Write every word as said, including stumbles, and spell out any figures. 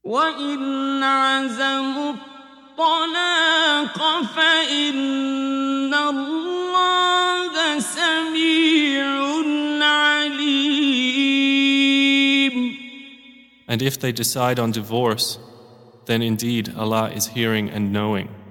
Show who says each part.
Speaker 1: وإن عزموا الطلاق فإن الله سميع عليم.
Speaker 2: And if they decide on divorce, then indeed Allah is hearing and knowing.